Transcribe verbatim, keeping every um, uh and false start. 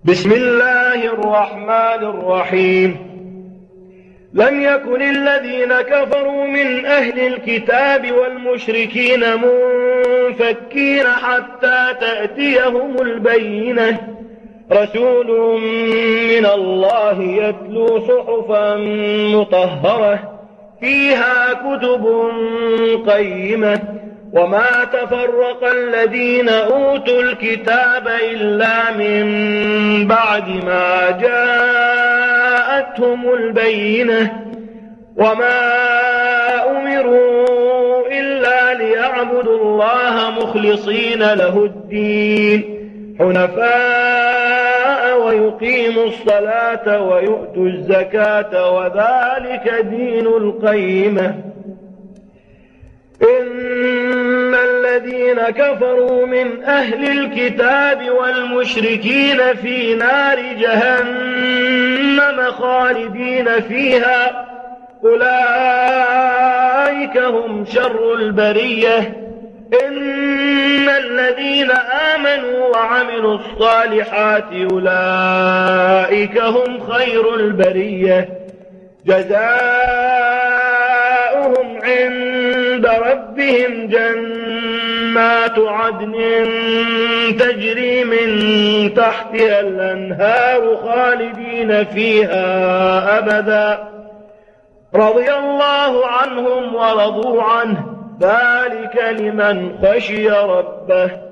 بسم الله الرحمن الرحيم. لم يكن الذين كفروا من أهل الكتاب والمشركين منفكين حتى تأتيهم البينة، رسول من الله يتلو صحفا مطهرة فيها كتب قيمة، وما تفرق الذين أوتوا الكتاب إلا من بعد ما جاءتهم البينة، وما أمروا إلا ليعبدوا الله مخلصين له الدين حنفاء ويقيموا الصلاة ويؤتوا الزكاة وذلك دين القيمة. إن الذين كفروا من أهل الكتاب والمشركين في نار جهنم خالدين فيها، أولئك هم شر البرية. إن الذين آمنوا وعملوا الصالحات أولئك هم خير البرية، جزاؤهم عند ربهم جنات عدن تجري من تحتها الأنهار خالدين فيها أبدا، رضي الله عنهم ورضوا عنه، ذلك لمن خشي ربه.